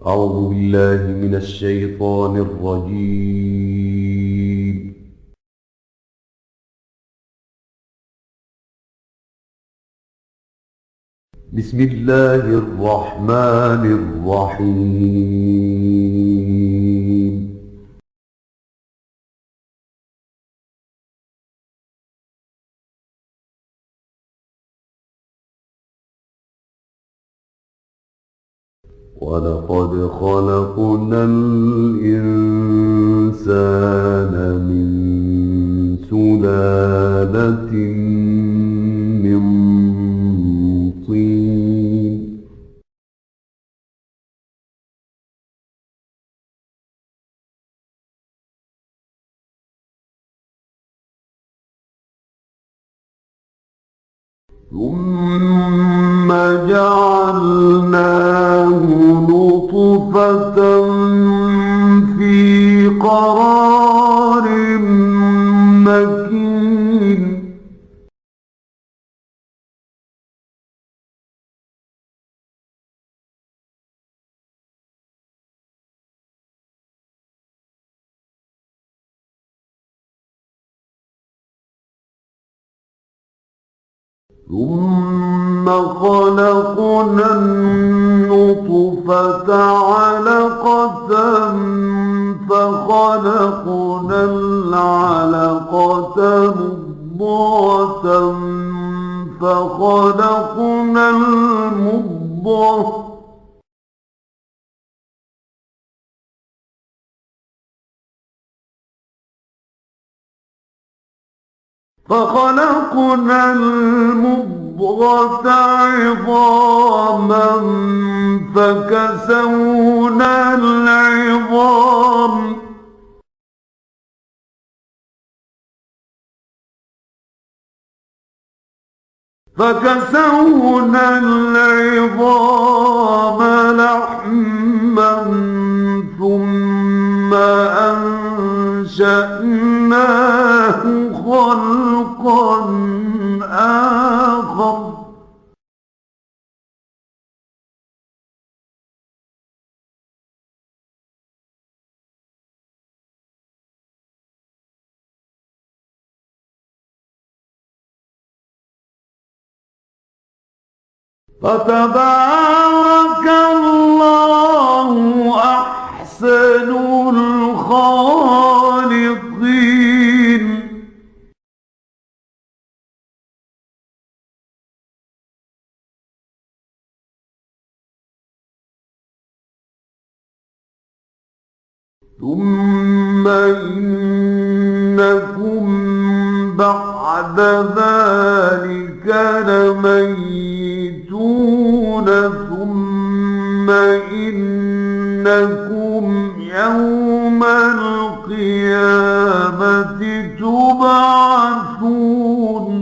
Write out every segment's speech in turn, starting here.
أعوذ بالله من الشيطان الرجيم. بسم الله الرحمن الرحيم. ولقد خلقنا الإنسان من سلالة من طين. ثم جعلناه نطفة في قرار مكين. ثم خلقنا النطفة علقة فخلقنا العلقة مضغة فخلقنا المضغة عظاما فكسونا العظام لحما ثم أنشأناه خلقا آخر. فتبارك الله أحسن الخالقين. ثم إنكم بعد ذلك لميتون ثم إنكم يوم القيامة تبعثون.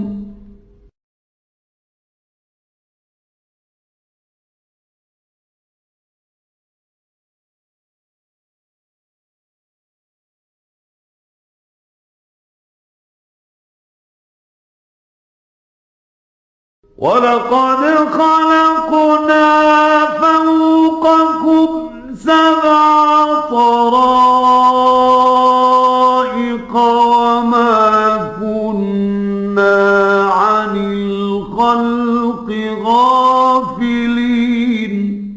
ولقد خلقنا فوقكم سبع طرائق وما كنا عن الخلق غافلين.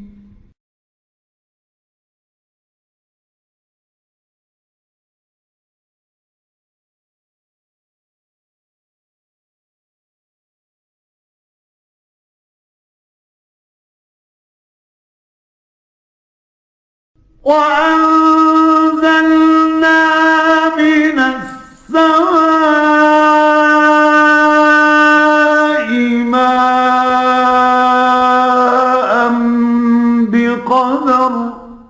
وأنزلنا من السماء ماء بقدر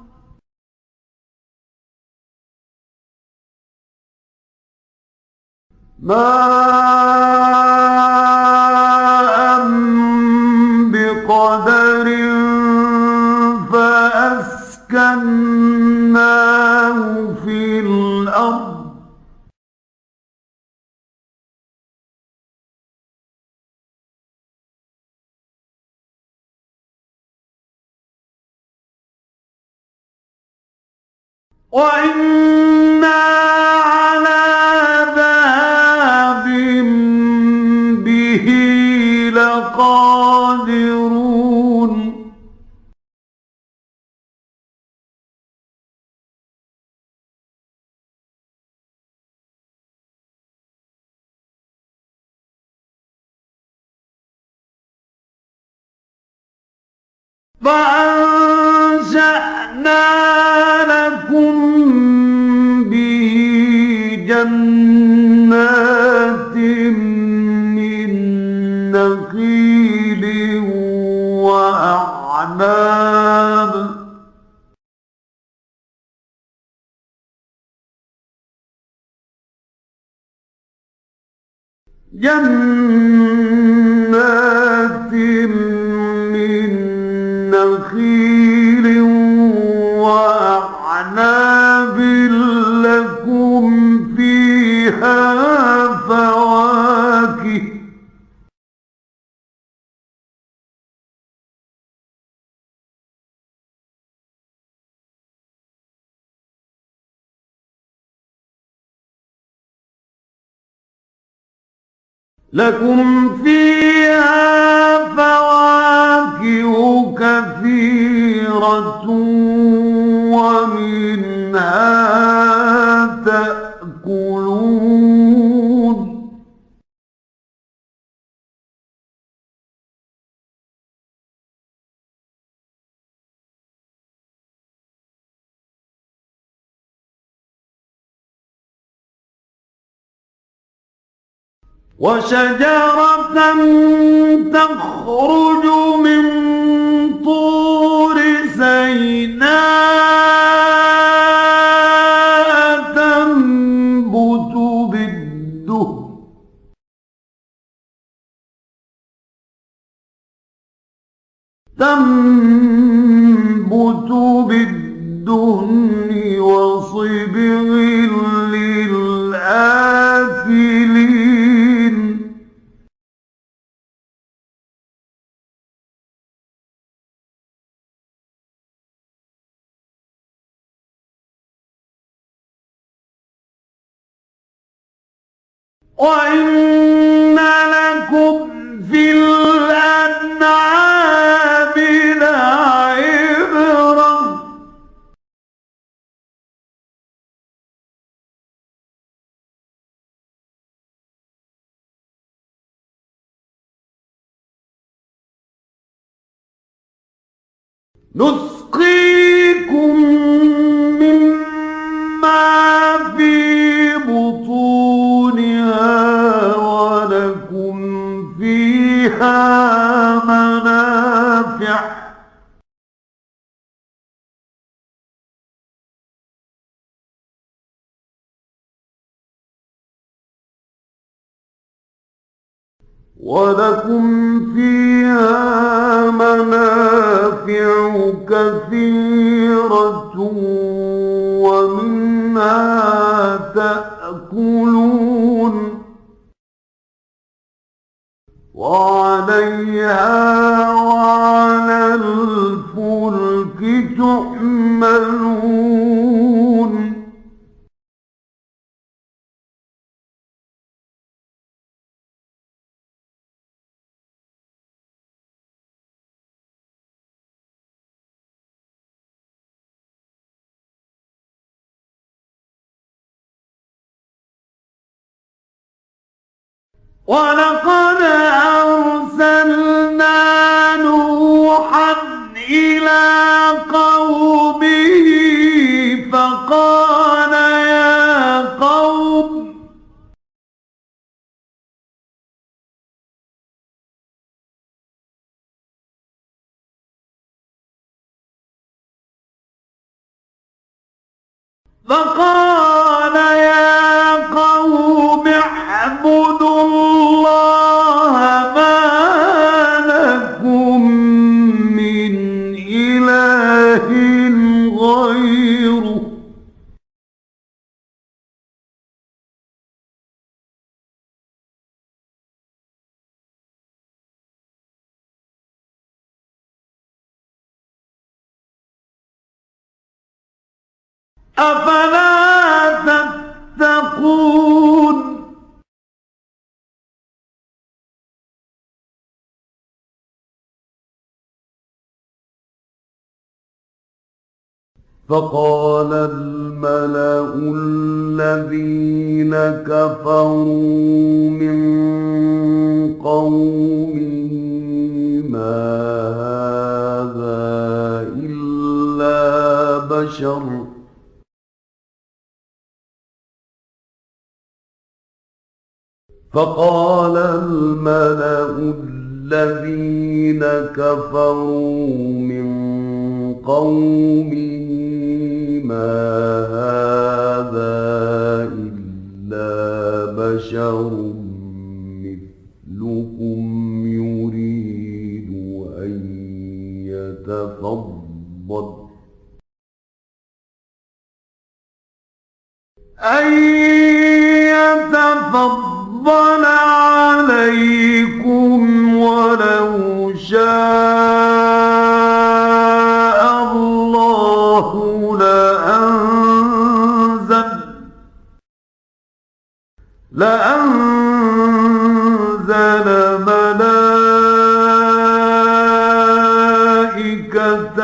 فأسكناه في الأرض وإنا على ذهاب به لقادرون فأنشأنا لكم به جنات من نخيل وأعناب نخيل وأعناب لكم فيها فواكه كثيرة ومنها تأكلون وشجرة تخرج من طور سيناء تنبت بالدهن وصبغ للآكلين وإن لكم في الأنعام لعبرة نسقيكم مما في بطونها ولكم فيها منافع كثيرة ومنها تأكلون وعليها وعلى الفلك تحملون ولقد أرسلنا نوحا إلى قومه فقال يا قوم اعبدوا الله ما لكم من إله غيره أفلا تتقون فقال الملأ الذين كفروا من قومه ما هذا إلا بشر فقال الملأ الذين كفروا من قومه ما هذا إلا بشر مثلكم يريد أن يتفضل عليكم ولو شاء الله لأنزل ملائكة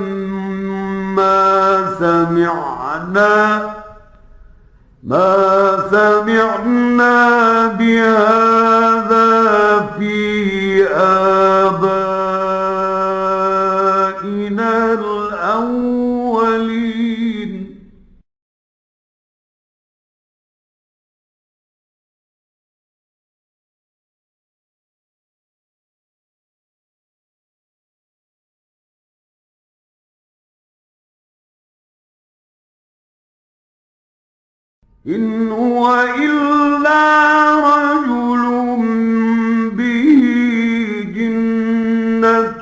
ما سمعنا بهذا في آبائنا الأولين إن هو إلا رجل به جنة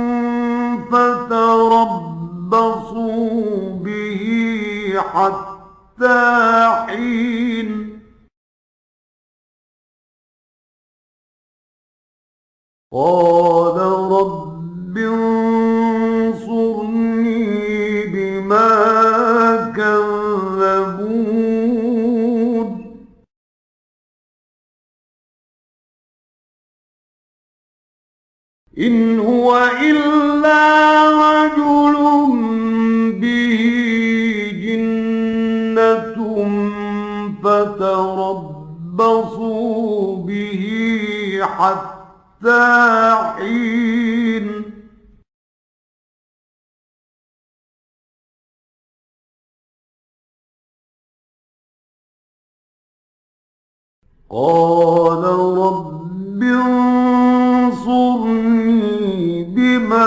فتربصوا به حتى حين قال رب انصرني بما كذبون إن هو إلا رجل به جنة فتربصوا به حتى حين قال رب انصرني بما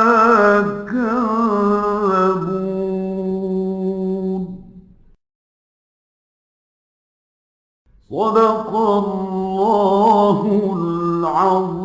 كذبون صدق الله العظيم.